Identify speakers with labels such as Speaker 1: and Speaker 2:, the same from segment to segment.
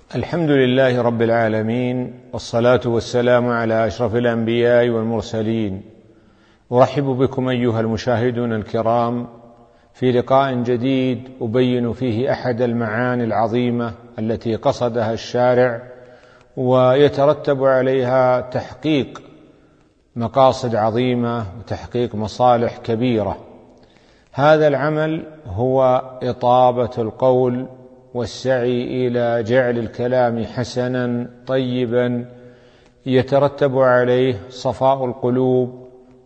Speaker 1: الحمد لله رب العالمين، والصلاة والسلام على أشرف الأنبياء والمرسلين. أرحب بكم أيها المشاهدون الكرام في لقاء جديد أبين فيه أحد المعاني العظيمة التي قصدها الشارع ويترتب عليها تحقيق مقاصد عظيمة وتحقيق مصالح كبيرة. هذا العمل هو إطابة القول والسعي إلى جعل الكلام حسنا طيبا يترتب عليه صفاء القلوب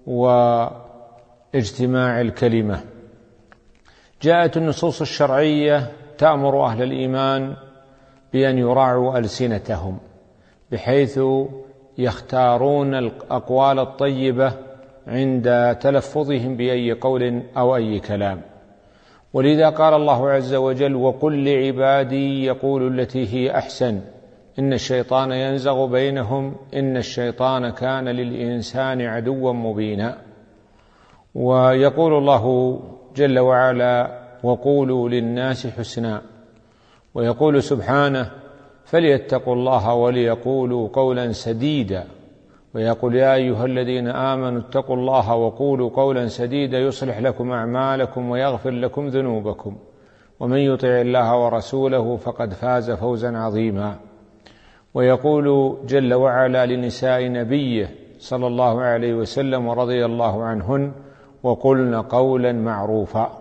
Speaker 1: واجتماع الكلمة. جاءت النصوص الشرعية تأمر أهل الإيمان بأن يراعوا ألسنتهم بحيث يختارون الأقوال الطيبة عند تلفظهم بأي قول أو أي كلام. ولذا قال الله عز وجل: وقل لعبادي يقولوا التي هي أحسن إن الشيطان ينزغ بينهم إن الشيطان كان للإنسان عدوا مبينا. ويقول الله جل وعلا: وقولوا للناس حسنا. ويقول سبحانه: فليتقوا الله وليقولوا قولا سديدا. ويقول: يا أيها الذين آمنوا اتقوا الله وقولوا قولا سديدا يصلح لكم أعمالكم ويغفر لكم ذنوبكم ومن يطع الله ورسوله فقد فاز فوزا عظيما. ويقول جل وعلا لنساء نبيه صلى الله عليه وسلم ورضي الله عنهن: وقلن قولا معروفا.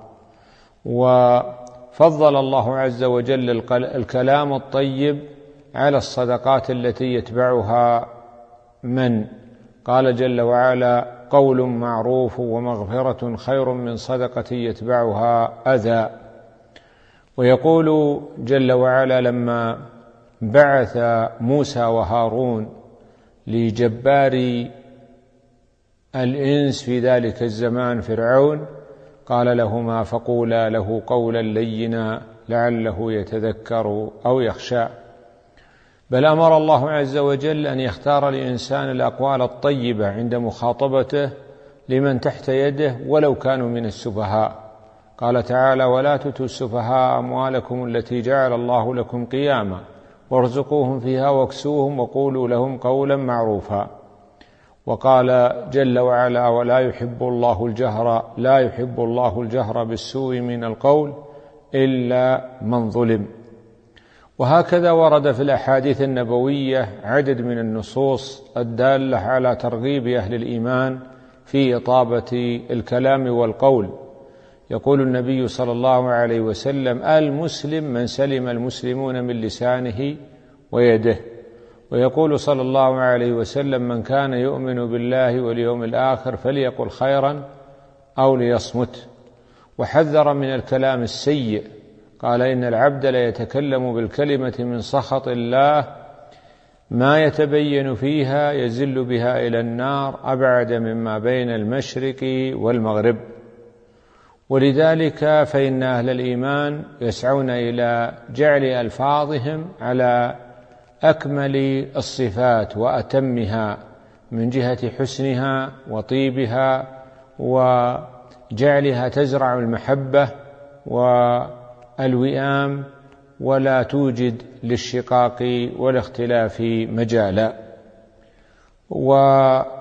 Speaker 1: وفضل الله عز وجل الكلام الطيب على الصدقات التي يتبعها من قال جل وعلا: قول معروف ومغفرة خير من صدقة يتبعها أذى. ويقول جل وعلا لما بعث موسى وهارون لجبار الإنس في ذلك الزمان فرعون، قال لهما: فقولا له قولا لينا لعله يتذكر أو يخشى. بل أمر الله عز وجل أن يختار الإنسان الأقوال الطيبة عند مخاطبته لمن تحت يده ولو كانوا من السفهاء. قال تعالى: ولا تؤتوا السفهاء أموالكم التي جعل الله لكم قياما وارزقوهم فيها واكسوهم وقولوا لهم قولا معروفا. وقال جل وعلا: لا يحب الله الجهر بالسوء من القول إلا من ظلم. وهكذا ورد في الأحاديث النبوية عدد من النصوص الدالة على ترغيب أهل الإيمان في إطابة الكلام والقول. يقول النبي صلى الله عليه وسلم: المسلم من سلم المسلمون من لسانه ويده. ويقول صلى الله عليه وسلم: من كان يؤمن بالله واليوم الآخر فليقل خيرا أو ليصمت. وحذر من الكلام السيء، قال: إن العبد ليتكلم بالكلمة من سخط الله ما يتبين فيها يزل بها إلى النار أبعد مما بين المشرق والمغرب. ولذلك فإن أهل الإيمان يسعون إلى جعل ألفاظهم على أكمل الصفات وأتمها من جهة حسنها وطيبها وجعلها تزرع المحبة والوئام ولا توجد للشقاق والاختلاف مجالا. وإذا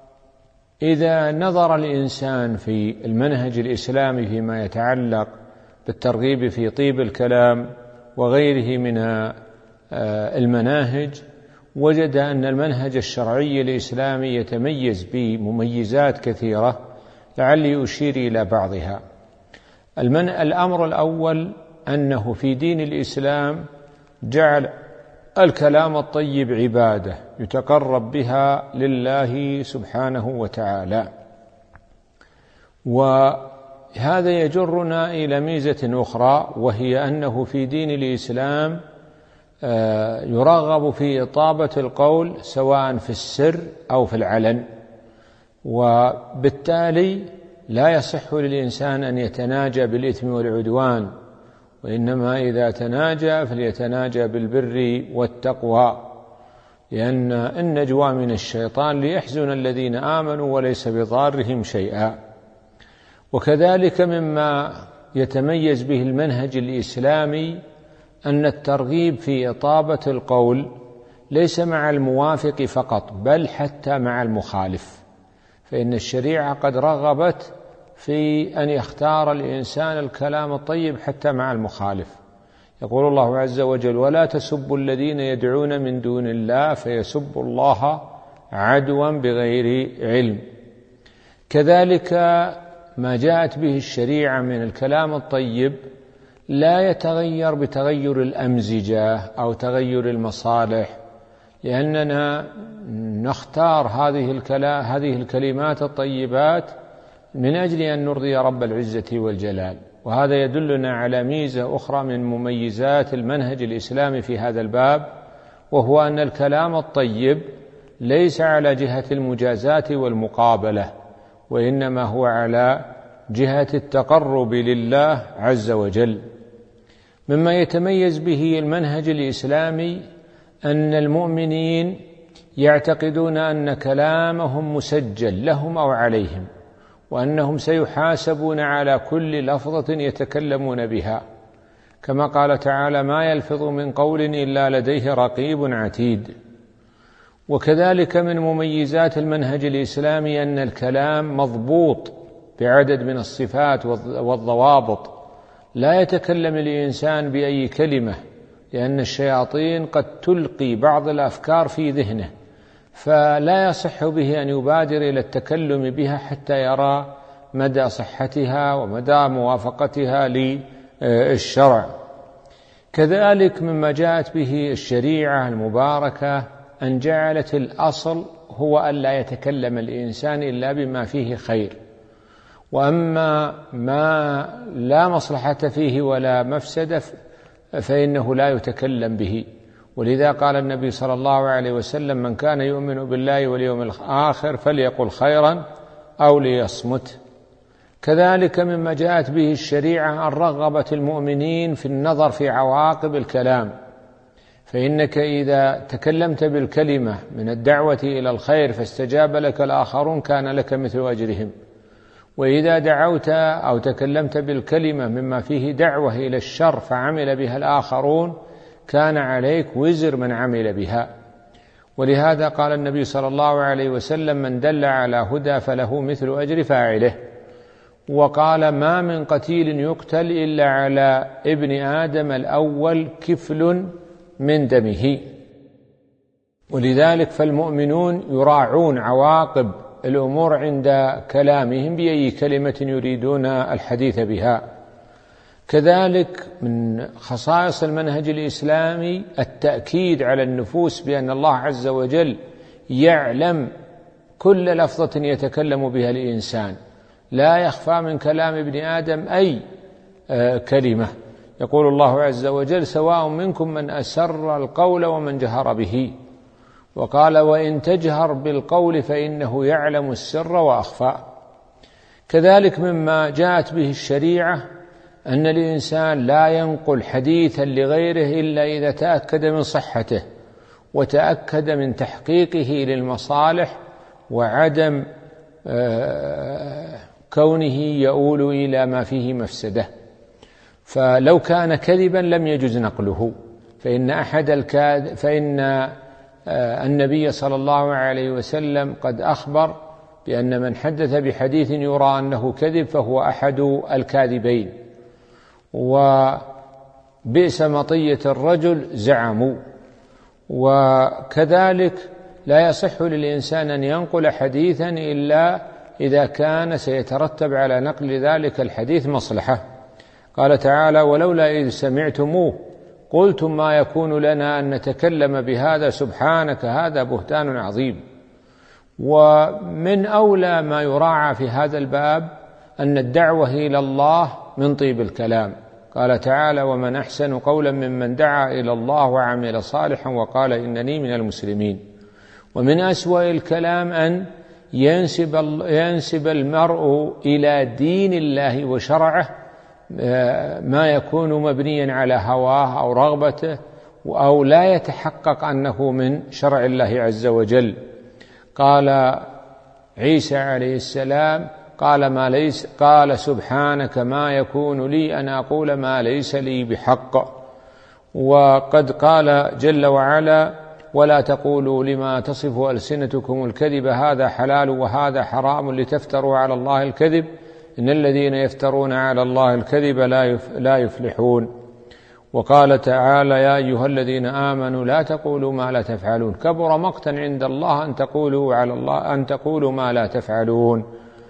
Speaker 1: نظر الإنسان في المنهج الإسلامي فيما يتعلق بالترغيب في طيب الكلام وغيره من المناهج، وجد أن المنهج الشرعي الإسلامي يتميز بمميزات كثيرة، لعلي أشير إلى بعضها. الأمر الأول أنه في دين الإسلام جعل الكلام الطيب عبادة يتقرب بها لله سبحانه وتعالى. وهذا يجرنا إلى ميزة أخرى، وهي أنه في دين الإسلام يرغب في إطابة القول سواء في السر أو في العلن. وبالتالي لا يصح للإنسان أن يتناجى بالإثم والعدوان، وإنما إذا تناجى فليتناجى بالبر والتقوى، لأن النجوى من الشيطان ليحزن الذين آمنوا وليس بضارهم شيئا. وكذلك مما يتميز به المنهج الإسلامي أن الترغيب في إطابة القول ليس مع الموافق فقط، بل حتى مع المخالف، فإن الشريعة قد رغبت في أن يختار الإنسان الكلام الطيب حتى مع المخالف. يقول الله عز وجل: ولا تسبوا الذين يدعون من دون الله فيسبوا الله عدوا بغير علم. كذلك ما جاءت به الشريعة من الكلام الطيب لا يتغير بتغير الأمزجة أو تغير المصالح، لأننا نختار هذه الكلمات الطيبات من أجل أن نرضي رب العزة والجلال. وهذا يدلنا على ميزة أخرى من مميزات المنهج الإسلامي في هذا الباب، وهو أن الكلام الطيب ليس على جهة المجازاة والمقابلة، وإنما هو على جهة التقرب لله عز وجل. مما يتميز به المنهج الإسلامي أن المؤمنين يعتقدون أن كلامهم مسجل لهم أو عليهم، وأنهم سيحاسبون على كل لفظة يتكلمون بها، كما قال تعالى: ما يلفظ من قول إلا لديه رقيب عتيد. وكذلك من مميزات المنهج الإسلامي أن الكلام مضبوط بعدد من الصفات والضوابط، لا يتكلم الإنسان بأي كلمة، لأن الشياطين قد تلقي بعض الأفكار في ذهنه، فلا يصح به أن يبادر إلى التكلم بها حتى يرى مدى صحتها ومدى موافقتها للشرع. كذلك مما جاءت به الشريعة المباركة أن جعلت الأصل هو أن لا يتكلم الإنسان إلا بما فيه خير، وأما ما لا مصلحة فيه ولا مفسدة فإنه لا يتكلم به. ولذا قال النبي صلى الله عليه وسلم: من كان يؤمن بالله واليوم الآخر فليقل خيرا أو ليصمت. كذلك مما جاءت به الشريعة أن رغبت المؤمنين في النظر في عواقب الكلام، فإنك إذا تكلمت بالكلمة من الدعوة إلى الخير فاستجاب لك الآخرون كان لك مثل أجرهم، وإذا دعوت أو تكلمت بالكلمة مما فيه دعوة إلى الشر فعمل بها الآخرون كان عليك وزر من عمل بها. ولهذا قال النبي صلى الله عليه وسلم: من دل على هدى فله مثل أجر فاعله. وقال: ما من قتيل يقتل إلا على ابن آدم الأول كفل من دمه. ولذلك فالمؤمنون يراعون عواقب الأمور عند كلامهم بأي كلمة يريدون الحديث بها. كذلك من خصائص المنهج الإسلامي التأكيد على النفوس بأن الله عز وجل يعلم كل لفظة يتكلم بها الإنسان، لا يخفى من كلام ابن آدم أي كلمة. يقول الله عز وجل: سواء منكم من أسر القول ومن جهر به. وقال: وإن تجهر بالقول فإنه يعلم السر وأخفى. كذلك مما جاءت به الشريعة أن الإنسان لا ينقل حديثا لغيره إلا إذا تأكد من صحته وتأكد من تحقيقه للمصالح وعدم كونه يؤول إلى ما فيه مفسدة. فلو كان كذبا لم يجوز نقله، فإن النبي صلى الله عليه وسلم قد أخبر بأن من حدث بحديث يرى أنه كذب فهو أحد الكاذبين، وبئس مطية الرجل زعموا. وكذلك لا يصح للإنسان أن ينقل حديثا إلا إذا كان سيترتب على نقل ذلك الحديث مصلحة. قال تعالى: ولولا إذ سمعتموه قلتم ما يكون لنا أن نتكلم بهذا سبحانك هذا بهتان عظيم. ومن أولى ما يراعى في هذا الباب أن الدعوة إلى الله من طيب الكلام. قال تعالى: ومن أحسن قولا ممن دعا إلى الله وعمل صالحا وقال إنني من المسلمين. ومن أسوأ الكلام أن ينسب المرء إلى دين الله وشرعه ما يكون مبنيا على هواه أو رغبته أو لا يتحقق أنه من شرع الله عز وجل. قال عيسى عليه السلام: قال سبحانك ما يكون لي أن أقول ما ليس لي بحق. وقد قال جل وعلا: ولا تقولوا لما تصف ألسنتكم الكذب هذا حلال وهذا حرام لتفتروا على الله الكذب إن الذين يفترون على الله الكذب لا يفلحون. وقال تعالى: يا أيها الذين آمنوا لا تقولوا ما لا تفعلون كبر مقتا عند الله أن تقولوا ما لا تفعلون.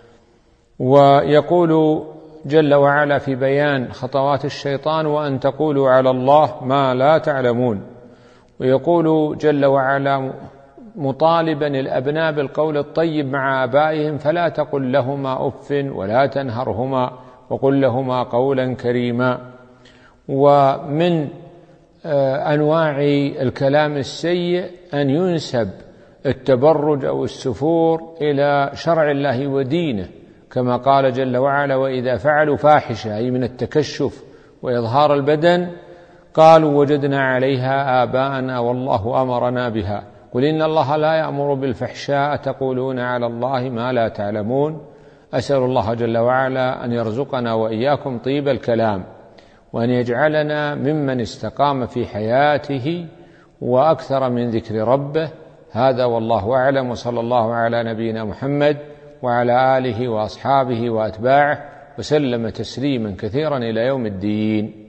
Speaker 1: ويقول جل وعلا في بيان خطوات الشيطان: وأن تقولوا على الله ما لا تعلمون. ويقول جل وعلا مطالبا الأبناء بالقول الطيب مع آبائهم: فلا تقل لهما أف ولا تنهرهما وقل لهما قولا كريما. ومن أنواع الكلام السيء أن ينسب التبرج أو السفور إلى شرع الله ودينه، كما قال جل وعلا: وإذا فعلوا فاحشة، أي من التكشف وإظهار البدن، قالوا وجدنا عليها آباءنا والله أمرنا بها. قل إن الله لا يأمر بالفحشاء تقولون على الله ما لا تعلمون. أسأل الله جل وعلا أن يرزقنا وإياكم طيب الكلام، وأن يجعلنا ممن استقام في حياته وأكثر من ذكر ربه. هذا والله أعلم، وصلى الله على نبينا محمد وعلى آله وأصحابه وأتباعه وسلم تسليما كثيرا إلى يوم الدين.